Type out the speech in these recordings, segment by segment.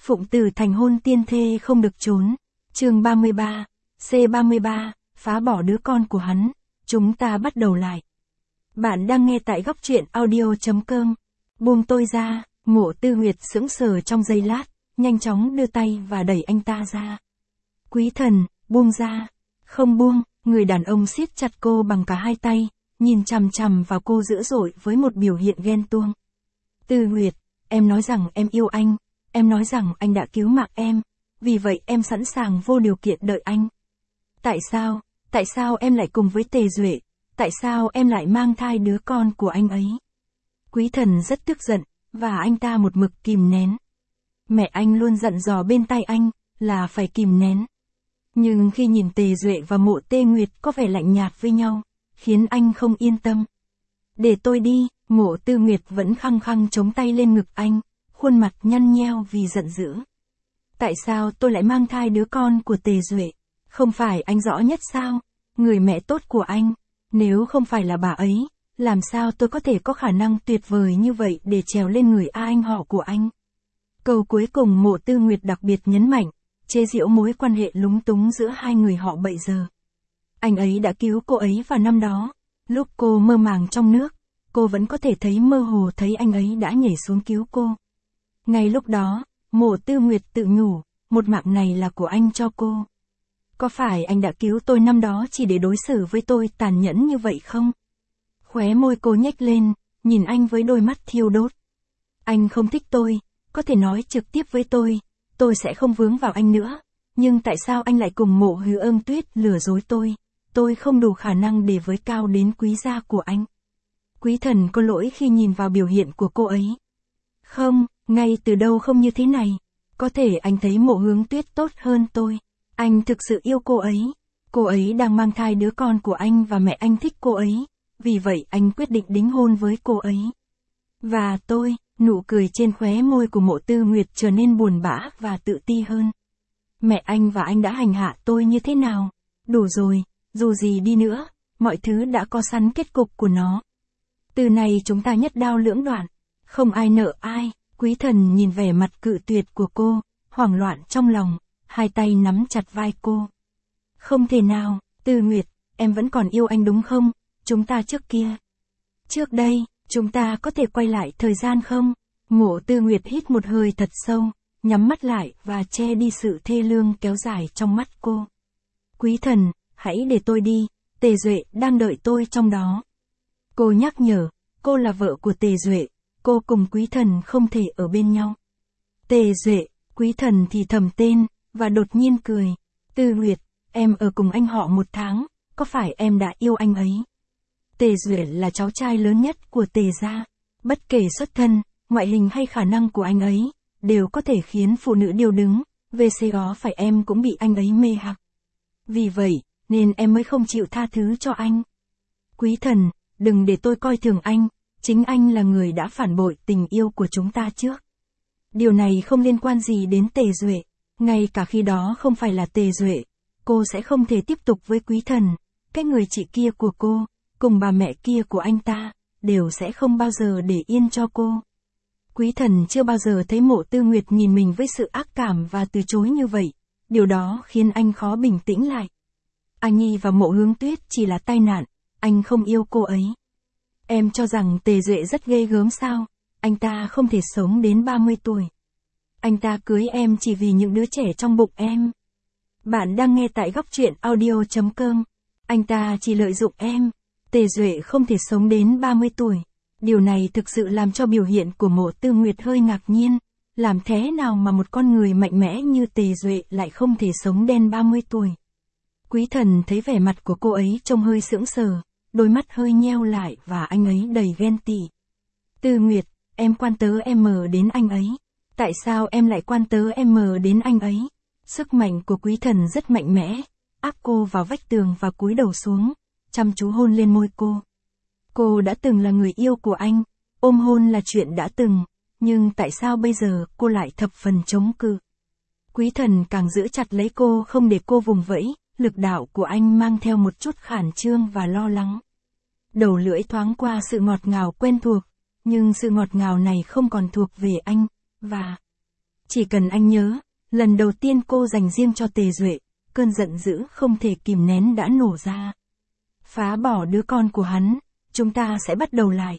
Phụng tử thành hôn tiên thê không được trốn. Chương 33, C33, phá bỏ đứa con của hắn. Chúng ta bắt đầu lại. Bạn đang nghe tại góc truyện audio.com. Buông tôi ra, Mộ Tư Nguyệt sững sờ trong giây lát, nhanh chóng đưa tay và đẩy anh ta ra. Quý thần, buông ra. Không buông, người đàn ông siết chặt cô bằng cả hai tay, nhìn chằm chằm vào cô dữ dội với một biểu hiện ghen tuông. Tư Nguyệt, em nói rằng em yêu anh, em nói rằng anh đã cứu mạng em, vì vậy em sẵn sàng vô điều kiện đợi anh. Tại sao em lại cùng với Tề Duệ, tại sao em lại mang thai đứa con của anh ấy? Quý thần rất tức giận, và anh ta một mực kìm nén. Mẹ anh luôn dặn dò bên tai anh, là phải kìm nén. Nhưng khi nhìn Tề Duệ và Mộ Tê Nguyệt có vẻ lạnh nhạt với nhau, khiến anh không yên tâm. Để tôi đi, Mộ Tư Nguyệt vẫn khăng khăng chống tay lên ngực anh, khuôn mặt nhăn nheo vì giận dữ. Tại sao tôi lại mang thai đứa con của Tề Duệ? Không phải anh rõ nhất sao? Người mẹ tốt của anh, nếu không phải là bà ấy, làm sao tôi có thể có khả năng tuyệt vời như vậy để trèo lên người anh họ của anh? Câu cuối cùng Mộ Tư Nguyệt đặc biệt nhấn mạnh, chế giễu mối quan hệ lúng túng giữa hai người họ bây giờ. Anh ấy đã cứu cô ấy vào năm đó, lúc cô mơ màng trong nước, cô vẫn có thể thấy mơ hồ thấy anh ấy đã nhảy xuống cứu cô. Ngay lúc đó, Mộ Tư Nguyệt tự nhủ, một mạng này là của anh cho cô. Có phải anh đã cứu tôi năm đó chỉ để đối xử với tôi tàn nhẫn như vậy không? Khóe môi cô nhếch lên, nhìn anh với đôi mắt thiêu đốt. Anh không thích tôi, có thể nói trực tiếp với tôi sẽ không vướng vào anh nữa. Nhưng tại sao anh lại cùng Mộ Hứa Ưng Tuyết lừa dối tôi không đủ khả năng để với cao đến quý gia của anh. Quý thần có lỗi khi nhìn vào biểu hiện của cô ấy. Không, ngay từ đầu không như thế này. Có thể anh thấy Mộ Hướng Tuyết tốt hơn tôi. Anh thực sự yêu cô ấy. Cô ấy đang mang thai đứa con của anh và mẹ anh thích cô ấy. Vì vậy anh quyết định đính hôn với cô ấy. Và tôi, nụ cười trên khóe môi của Mộ Tư Nguyệt trở nên buồn bã và tự ti hơn. Mẹ anh và anh đã hành hạ tôi như thế nào? Đủ rồi, dù gì đi nữa, mọi thứ đã có sẵn kết cục của nó. Từ này chúng ta nhất đao lưỡng đoạn. Không ai nợ ai. Quý thần nhìn vẻ mặt cự tuyệt của cô, hoảng loạn trong lòng, hai tay nắm chặt vai cô. Không thể nào, Tư Nguyệt, em vẫn còn yêu anh đúng không? Chúng ta trước đây, chúng ta có thể quay lại thời gian không? Mộ Tư Nguyệt hít một hơi thật sâu, nhắm mắt lại và che đi sự thê lương kéo dài trong mắt cô. Quý thần, hãy để tôi đi, Tề Duệ đang đợi tôi trong đó. Cô nhắc nhở, cô là vợ của Tề Duệ, cô cùng quý thần không thể ở bên nhau. Tề Duệ, quý thần thì thầm tên, và đột nhiên cười. Tư Nguyệt, em ở cùng anh họ 1 tháng, có phải em đã yêu anh ấy? Tề Duệ là cháu trai lớn nhất của Tề gia. Bất kể xuất thân, ngoại hình hay khả năng của anh ấy, đều có thể khiến phụ nữ điêu đứng, VCO phải em cũng bị anh ấy mê hoặc. Vì vậy, nên em mới không chịu tha thứ cho anh. Quý thần, đừng để tôi coi thường anh, chính anh là người đã phản bội tình yêu của chúng ta trước. Điều này không liên quan gì đến Tề Duệ, ngay cả khi đó không phải là Tề Duệ, cô sẽ không thể tiếp tục với quý thần, cái người chị kia của cô, cùng bà mẹ kia của anh ta, đều sẽ không bao giờ để yên cho cô. Quý thần chưa bao giờ thấy Mộ Tư Nguyệt nhìn mình với sự ác cảm và từ chối như vậy, điều đó khiến anh khó bình tĩnh lại. Anh Nhi và Mộ Hướng Tuyết chỉ là tai nạn, anh không yêu cô ấy. Em cho rằng Tề Duệ rất ghê gớm sao? Anh ta không thể sống đến 30 tuổi. Anh ta cưới em chỉ vì những đứa trẻ trong bụng em. Bạn đang nghe tại góc truyện audio.com. Anh ta chỉ lợi dụng em. Tề Duệ không thể sống đến 30 tuổi. Điều này thực sự làm cho biểu hiện của Mộ Tư Nguyệt hơi ngạc nhiên. Làm thế nào mà một con người mạnh mẽ như Tề Duệ lại không thể sống đến 30 tuổi? Quý thần thấy vẻ mặt của cô ấy trông hơi sững sờ, đôi mắt hơi nheo lại và anh ấy đầy ghen tị. Tư Nguyệt, em quan tớ em đến anh ấy. Tại sao em lại quan tớ em đến anh ấy? Sức mạnh của quý thần rất mạnh mẽ, áp cô vào vách tường và cúi đầu xuống, chăm chú hôn lên môi cô. Cô đã từng là người yêu của anh, ôm hôn là chuyện đã từng, nhưng tại sao bây giờ cô lại thập phần chống cự? Quý thần càng giữ chặt lấy cô không để cô vùng vẫy, lực đạo của anh mang theo một chút khản trương và lo lắng. Đầu lưỡi thoáng qua sự ngọt ngào quen thuộc, nhưng sự ngọt ngào này không còn thuộc về anh, và Chỉ cần anh nhớ, lần đầu tiên cô dành riêng cho Tề Duệ, cơn giận dữ không thể kìm nén đã nổ ra. Phá bỏ đứa con của hắn, chúng ta sẽ bắt đầu lại.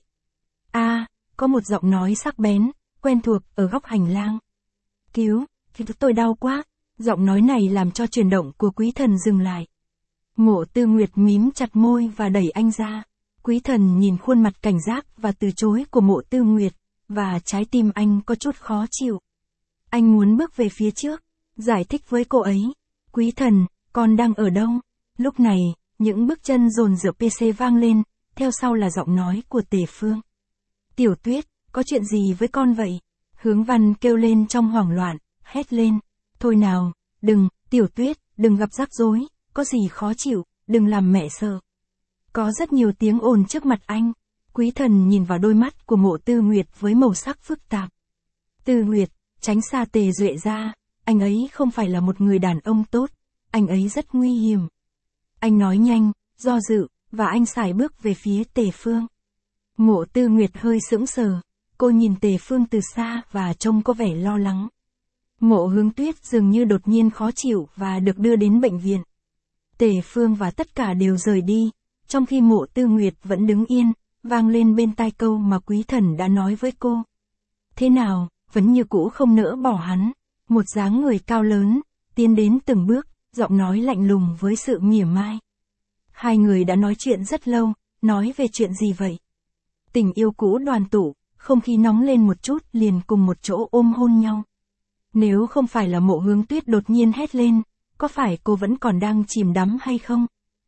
Có một giọng nói sắc bén, quen thuộc ở góc hành lang. Cứu tôi đau quá. Giọng nói này làm cho chuyển động của Quý Thần dừng lại. Mộ Tư Nguyệt mím chặt môi và đẩy anh ra. Quý Thần nhìn khuôn mặt cảnh giác và từ chối của Mộ Tư Nguyệt, và trái tim anh có chút khó chịu. Anh muốn bước về phía trước, giải thích với cô ấy. Quý Thần, con đang ở đâu? Lúc này, những bước chân dồn dập PC vang lên, theo sau là giọng nói của Tề Phương. Tiểu Tuyết, có chuyện gì với con vậy? Hướng Văn kêu lên trong hoảng loạn, hét lên. Thôi nào, đừng, Tiểu Tuyết, đừng gặp rắc rối, có gì khó chịu, đừng làm mẹ sợ. Có rất nhiều tiếng ồn trước mặt anh. Quý Thần nhìn vào đôi mắt của Mộ Tư Nguyệt với màu sắc phức tạp. Tư Nguyệt, tránh xa Tề Duệ ra, anh ấy không phải là một người đàn ông tốt, anh ấy rất nguy hiểm. Anh nói nhanh, do dự, và anh sải bước về phía Tề Phương. Mộ Tư Nguyệt hơi sững sờ, cô nhìn Tề Phương từ xa và trông có vẻ lo lắng. Mộ Hướng Tuyết dường như đột nhiên khó chịu và được đưa đến bệnh viện. Tề Phương và tất cả đều rời đi, trong khi Mộ Tư Nguyệt vẫn đứng yên, vang lên bên tai câu mà Quý Thần đã nói với cô. Thế nào, vẫn như cũ không nỡ bỏ hắn. Một dáng người cao lớn, tiến đến từng bước, giọng nói lạnh lùng với sự mỉa mai. Hai người đã nói chuyện rất lâu, nói về chuyện gì vậy? Tình yêu cũ đoàn tụ, không khí nóng lên một chút liền cùng một chỗ ôm hôn nhau. Nếu không phải là Mộ Hướng Tuyết đột nhiên hét lên, có phải cô vẫn còn đang chìm đắm hay không?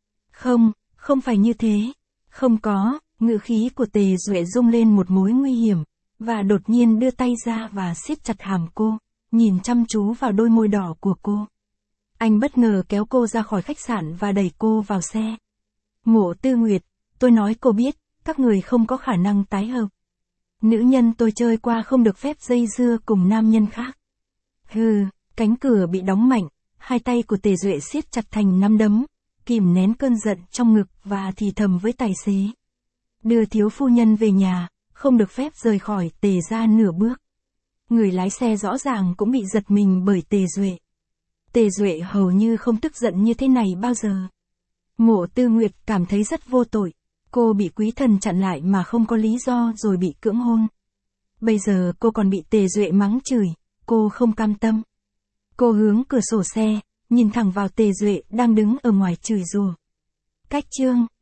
Không phải như thế. Không có, ngữ khí của Tề Duệ rung lên một mối nguy hiểm, và đột nhiên đưa tay ra và siết chặt hàm cô, nhìn chăm chú vào đôi môi đỏ của cô. Anh bất ngờ kéo cô ra khỏi khách sạn và đẩy cô vào xe. Mộ Tư Nguyệt, tôi nói cô biết, các người không có khả năng tái hợp. Nữ nhân tôi chơi qua không được phép dây dưa cùng nam nhân khác. Cánh cửa bị đóng mạnh, hai tay của Tề Duệ siết chặt thành nắm đấm, kìm nén cơn giận trong ngực và thì thầm với tài xế. Đưa thiếu phu nhân về nhà, không được phép rời khỏi Tề gia nửa bước. Người lái xe rõ ràng cũng bị giật mình bởi Tề Duệ. Tề Duệ hầu như không tức giận như thế này bao giờ. Mộ Tư Nguyệt cảm thấy rất vô tội. Cô bị Quý Thần chặn lại mà không có lý do rồi bị cưỡng hôn. Bây giờ cô còn bị Tề Duệ mắng chửi, cô không cam tâm. Cô hướng cửa sổ xe, nhìn thẳng vào Tề Duệ đang đứng ở ngoài chửi rủa. Cách chương